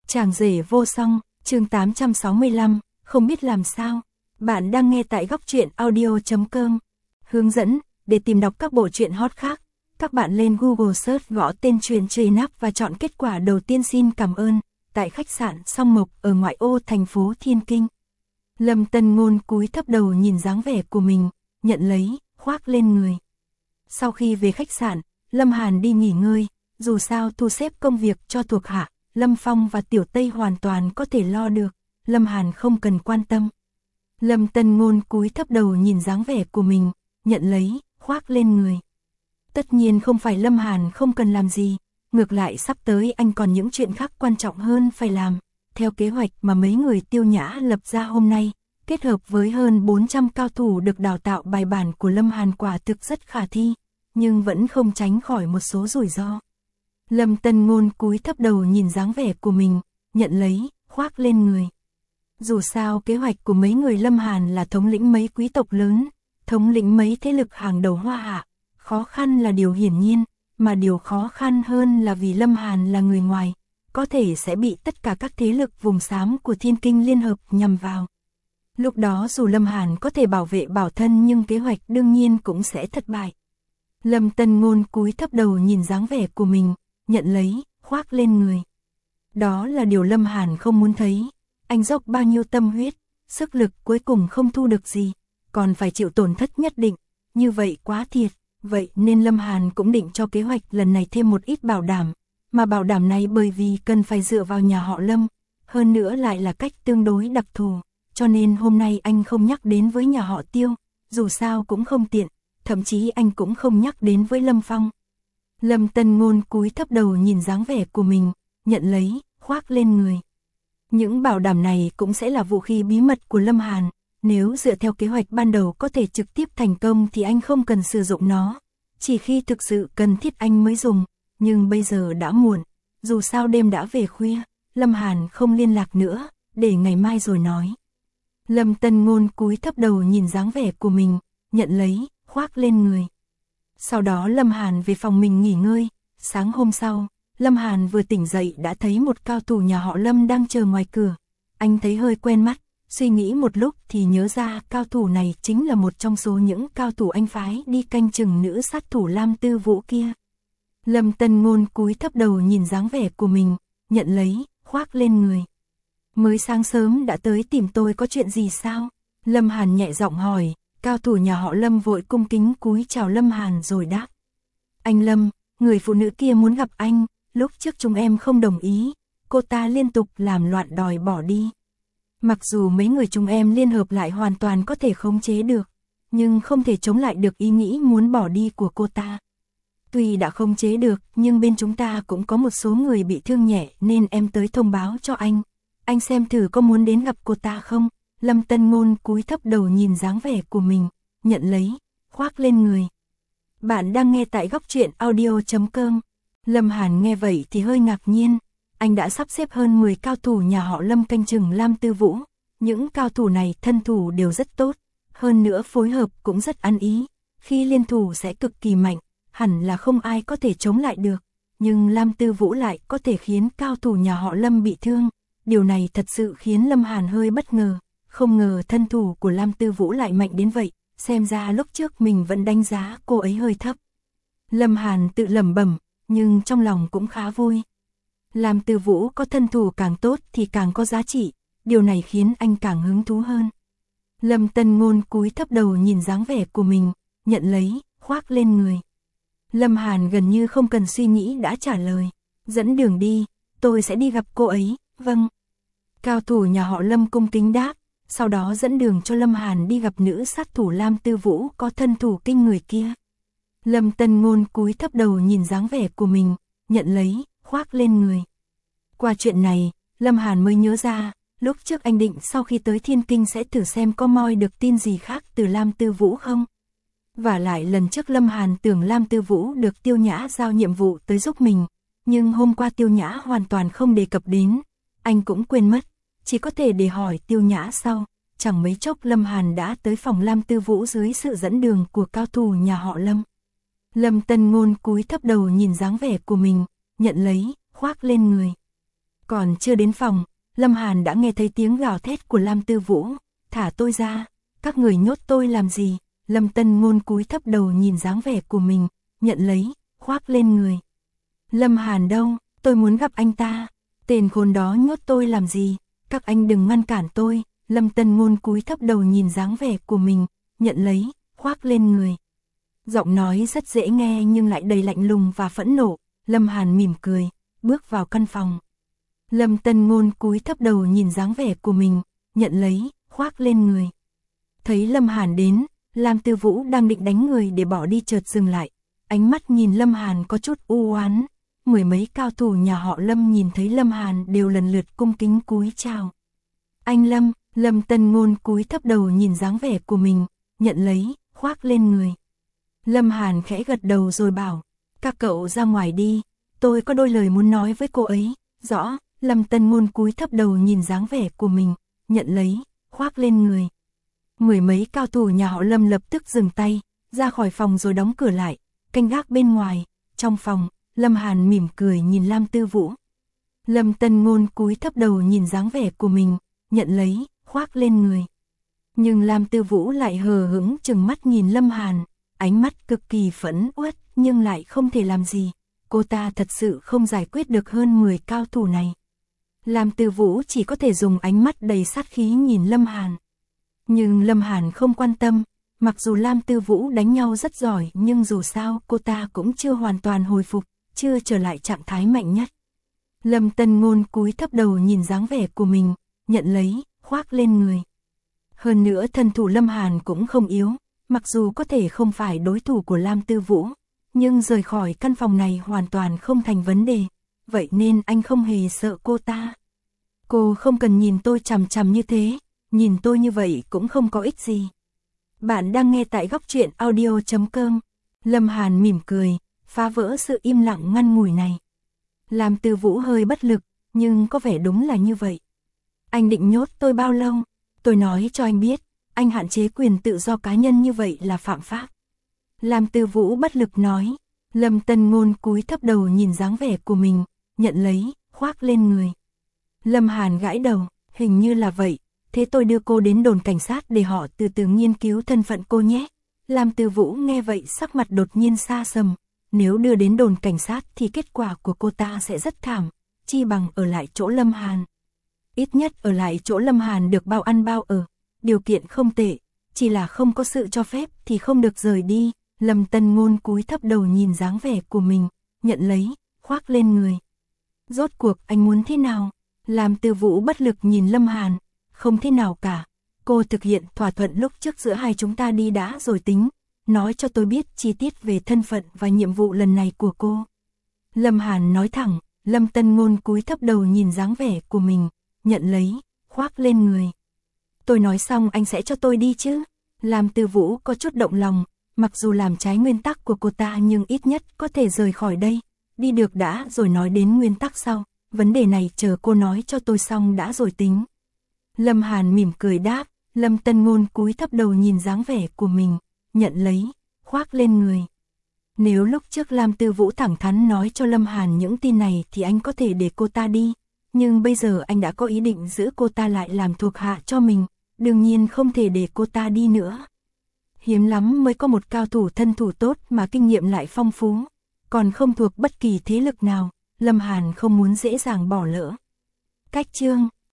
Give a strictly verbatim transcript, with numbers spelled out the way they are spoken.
Chàng rể vô song, chương tám trăm sáu mươi lăm, không biết làm sao. Bạn đang nghe tại góc truyện audio chấm com. Hướng dẫn, để tìm đọc các bộ truyện hot khác, các bạn lên Google search gõ tên truyện Trì Nắp và chọn kết quả đầu tiên. Xin cảm ơn. Tại khách sạn Song Mộc ở ngoại ô thành phố Thiên Kinh. Lâm Tân Ngôn cúi thấp đầu nhìn dáng vẻ của mình, nhận lấy, khoác lên người. Sau khi về khách sạn, Lâm Hàn đi nghỉ ngơi, dù sao thu xếp công việc cho thuộc hạ, Lâm Phong và Tiểu Tây hoàn toàn có thể lo được, Lâm Hàn không cần quan tâm. Lâm Tân Ngôn cúi thấp đầu nhìn dáng vẻ của mình, nhận lấy, khoác lên người. Tất nhiên không phải Lâm Hàn không cần làm gì, ngược lại sắp tới anh còn những chuyện khác quan trọng hơn phải làm. Theo kế hoạch mà mấy người Tiêu Nhã lập ra hôm nay, kết hợp với hơn bốn trăm cao thủ được đào tạo bài bản của Lâm Hàn quả thực rất khả thi, nhưng vẫn không tránh khỏi một số rủi ro. Lâm Tân Ngôn cúi thấp đầu nhìn dáng vẻ của mình, nhận lấy, khoác lên người. Dù sao kế hoạch của mấy người Lâm Hàn là thống lĩnh mấy quý tộc lớn, thống lĩnh mấy thế lực hàng đầu Hoa Hạ. Khó khăn là điều hiển nhiên, mà điều khó khăn hơn là vì Lâm Hàn là người ngoài, có thể sẽ bị tất cả các thế lực vùng xám của Thiên Kinh liên hợp nhằm vào. Lúc đó dù Lâm Hàn có thể bảo vệ bảo thân nhưng kế hoạch đương nhiên cũng sẽ thất bại. Lâm Tân Ngôn cúi thấp đầu nhìn dáng vẻ của mình, nhận lấy, khoác lên người. Đó là điều Lâm Hàn không muốn thấy, anh dốc bao nhiêu tâm huyết, sức lực cuối cùng không thu được gì, còn phải chịu tổn thất nhất định, như vậy quá thiệt. Vậy nên Lâm Hàn cũng định cho kế hoạch lần này thêm một ít bảo đảm, mà bảo đảm này bởi vì cần phải dựa vào nhà họ Lâm, hơn nữa lại là cách tương đối đặc thù, cho nên hôm nay anh không nhắc đến với nhà họ Tiêu, dù sao cũng không tiện, thậm chí anh cũng không nhắc đến với Lâm Phong. Lâm Tân Ngôn cúi thấp đầu nhìn dáng vẻ của mình, nhận lấy, khoác lên người. Những bảo đảm này cũng sẽ là vũ khí bí mật của Lâm Hàn. Nếu dựa theo kế hoạch ban đầu có thể trực tiếp thành công thì anh không cần sử dụng nó, chỉ khi thực sự cần thiết anh mới dùng, nhưng bây giờ đã muộn, dù sao đêm đã về khuya, Lâm Hàn không liên lạc nữa, để ngày mai rồi nói. Lâm Tân Ngôn cúi thấp đầu nhìn dáng vẻ của mình, nhận lấy, khoác lên người. Sau đó Lâm Hàn về phòng mình nghỉ ngơi, sáng hôm sau, Lâm Hàn vừa tỉnh dậy đã thấy một cao thủ nhà họ Lâm đang chờ ngoài cửa, anh thấy hơi quen mắt. Suy nghĩ một lúc thì nhớ ra cao thủ này chính là một trong số những cao thủ anh phái đi canh chừng nữ sát thủ Lam Tư Vũ kia. Lâm Tân Ngôn cúi thấp đầu nhìn dáng vẻ của mình, nhận lấy, khoác lên người. Mới sáng sớm đã tới tìm tôi có chuyện gì sao? Lâm Hàn nhẹ giọng hỏi, cao thủ nhà họ Lâm vội cung kính cúi chào Lâm Hàn rồi đáp. Anh Lâm, người phụ nữ kia muốn gặp anh, lúc trước chúng em không đồng ý, cô ta liên tục làm loạn đòi bỏ đi. Mặc dù mấy người chúng em liên hợp lại hoàn toàn có thể khống chế được, nhưng không thể chống lại được ý nghĩ muốn bỏ đi của cô ta. Tuy đã khống chế được, nhưng bên chúng ta cũng có một số người bị thương nhẹ nên em tới thông báo cho anh. Anh xem thử có muốn đến gặp cô ta không? Lâm Tân Ngôn cúi thấp đầu nhìn dáng vẻ của mình, nhận lấy, khoác lên người. Bạn đang nghe tại góc truyện audio chấm com. Lâm Hàn nghe vậy thì hơi ngạc nhiên. Anh đã sắp xếp hơn mười cao thủ nhà họ Lâm canh chừng Lam Tư Vũ. Những cao thủ này thân thủ đều rất tốt, hơn nữa phối hợp cũng rất ăn ý. Khi liên thủ sẽ cực kỳ mạnh, hẳn là không ai có thể chống lại được. Nhưng Lam Tư Vũ lại có thể khiến cao thủ nhà họ Lâm bị thương. Điều này thật sự khiến Lâm Hàn hơi bất ngờ. Không ngờ thân thủ của Lam Tư Vũ lại mạnh đến vậy. Xem ra lúc trước mình vẫn đánh giá cô ấy hơi thấp. Lâm Hàn tự lẩm bẩm, nhưng trong lòng cũng khá vui. Lam Tư Vũ có thân thủ càng tốt thì càng có giá trị, điều này khiến anh càng hứng thú hơn. Lâm Tân Ngôn cúi thấp đầu nhìn dáng vẻ của mình, nhận lấy, khoác lên người. Lâm Hàn gần như không cần suy nghĩ đã trả lời, dẫn đường đi, tôi sẽ đi gặp cô ấy, vâng. Cao thủ nhà họ Lâm cung kính đáp, sau đó dẫn đường cho Lâm Hàn đi gặp nữ sát thủ Lam Tư Vũ có thân thủ kinh người kia. Lâm Tân Ngôn cúi thấp đầu nhìn dáng vẻ của mình, nhận lấy, khoác lên người. Qua chuyện này, Lâm Hàn mới nhớ ra, lúc trước anh định sau khi tới Thiên Kinh sẽ thử xem có moi được tin gì khác từ Lam Tư Vũ không. Và lại lần trước Lâm Hàn tưởng Lam Tư Vũ được Tiêu Nhã giao nhiệm vụ tới giúp mình, nhưng hôm qua Tiêu Nhã hoàn toàn không đề cập đến, anh cũng quên mất, chỉ có thể để hỏi Tiêu Nhã sau. Chẳng mấy chốc Lâm Hàn đã tới phòng Lam Tư Vũ dưới sự dẫn đường của cao thủ nhà họ Lâm. Lâm Tân Ngôn cúi thấp đầu nhìn dáng vẻ của mình, nhận lấy, khoác lên người. Còn chưa đến phòng, Lâm Hàn đã nghe thấy tiếng gào thét của Lam Tư Vũ, thả tôi ra, các người nhốt tôi làm gì? Lâm Tân Ngôn cúi thấp đầu nhìn dáng vẻ của mình, nhận lấy, khoác lên người. Lâm Hàn đâu, tôi muốn gặp anh ta, tên khốn đó nhốt tôi làm gì, các anh đừng ngăn cản tôi. Lâm Tân Ngôn cúi thấp đầu nhìn dáng vẻ của mình, nhận lấy, khoác lên người. Giọng nói rất dễ nghe nhưng lại đầy lạnh lùng và phẫn nộ. Lâm Hàn mỉm cười, bước vào căn phòng. Lâm Tân Ngôn cúi thấp đầu nhìn dáng vẻ của mình, nhận lấy, khoác lên người. Thấy Lâm Hàn đến, Lam Tư Vũ đang định đánh người để bỏ đi chợt dừng lại. Ánh mắt nhìn Lâm Hàn có chút u oán. Mười mấy cao thủ nhà họ Lâm nhìn thấy Lâm Hàn đều lần lượt cung kính cúi chào. Anh Lâm, Lâm Tân Ngôn cúi thấp đầu nhìn dáng vẻ của mình, nhận lấy, khoác lên người. Lâm Hàn khẽ gật đầu rồi bảo, các cậu ra ngoài đi, tôi có đôi lời muốn nói với cô ấy. Rõ. Lâm Tân Ngôn cúi thấp đầu nhìn dáng vẻ của mình, nhận lấy, khoác lên người. Mười mấy cao thủ nhà họ Lâm lập tức dừng tay, ra khỏi phòng rồi đóng cửa lại, canh gác bên ngoài. Trong phòng, Lâm Hàn mỉm cười nhìn Lam Tư Vũ. Lâm Tân Ngôn cúi thấp đầu nhìn dáng vẻ của mình, nhận lấy, khoác lên người. Nhưng Lam Tư Vũ lại hờ hững chừng mắt nhìn Lâm Hàn, ánh mắt cực kỳ phẫn uất nhưng lại không thể làm gì. Cô ta thật sự không giải quyết được hơn mười cao thủ này. Lam Tư Vũ chỉ có thể dùng ánh mắt đầy sát khí nhìn Lâm Hàn. Nhưng Lâm Hàn không quan tâm, mặc dù Lam Tư Vũ đánh nhau rất giỏi nhưng dù sao cô ta cũng chưa hoàn toàn hồi phục, chưa trở lại trạng thái mạnh nhất. Lâm Tân Ngôn cúi thấp đầu nhìn dáng vẻ của mình, nhận lấy, khoác lên người. Hơn nữa thân thủ Lâm Hàn cũng không yếu, mặc dù có thể không phải đối thủ của Lam Tư Vũ, nhưng rời khỏi căn phòng này hoàn toàn không thành vấn đề, vậy nên anh không hề sợ cô ta. Cô không cần nhìn tôi chằm chằm như thế, nhìn tôi như vậy cũng không có ích gì. Bạn đang nghe tại góc truyện audio chấm com. Lâm Hàn mỉm cười, phá vỡ sự im lặng ngăn ngủi này. Lam Tư Vũ hơi bất lực, nhưng có vẻ đúng là như vậy. Anh định nhốt tôi bao lâu? Tôi nói cho anh biết, anh hạn chế quyền tự do cá nhân như vậy là phạm pháp. Lam Tư Vũ bất lực nói. Lâm Tân Ngôn cúi thấp đầu nhìn dáng vẻ của mình, nhận lấy, khoác lên người. Lâm Hàn gãi đầu, hình như là vậy, thế tôi đưa cô đến đồn cảnh sát để họ từ từ nghiên cứu thân phận cô nhé. Lam Tư Vũ nghe vậy sắc mặt đột nhiên xa sầm, nếu đưa đến đồn cảnh sát thì kết quả của cô ta sẽ rất thảm, chi bằng ở lại chỗ Lâm Hàn. Ít nhất ở lại chỗ Lâm Hàn được bao ăn bao ở, điều kiện không tệ, chỉ là không có sự cho phép thì không được rời đi. Lâm Tân Ngôn cúi thấp đầu nhìn dáng vẻ của mình, nhận lấy, khoác lên người. Rốt cuộc anh muốn thế nào? Lam Tư Vũ bất lực nhìn Lâm Hàn, không thế nào cả. Cô thực hiện thỏa thuận lúc trước giữa hai chúng ta đi đã rồi tính, nói cho tôi biết chi tiết về thân phận và nhiệm vụ lần này của cô. Lâm Hàn nói thẳng. Lâm Tân Ngôn cúi thấp đầu nhìn dáng vẻ của mình, nhận lấy, khoác lên người. Tôi nói xong anh sẽ cho tôi đi chứ? Lam Tư Vũ có chút động lòng, mặc dù làm trái nguyên tắc của cô ta nhưng ít nhất có thể rời khỏi đây. Đi được đã rồi nói đến nguyên tắc sau, vấn đề này chờ cô nói cho tôi xong đã rồi tính. Lâm Hàn mỉm cười đáp. Lâm Tân Ngôn cúi thấp đầu nhìn dáng vẻ của mình, nhận lấy, khoác lên người. Nếu lúc trước Lam Tư Vũ thẳng thắn nói cho Lâm Hàn những tin này thì anh có thể để cô ta đi, nhưng bây giờ anh đã có ý định giữ cô ta lại làm thuộc hạ cho mình, đương nhiên không thể để cô ta đi nữa. Hiếm lắm mới có một cao thủ thân thủ tốt mà kinh nghiệm lại phong phú, còn không thuộc bất kỳ thế lực nào, Lâm Hàn không muốn dễ dàng bỏ lỡ. Cách chương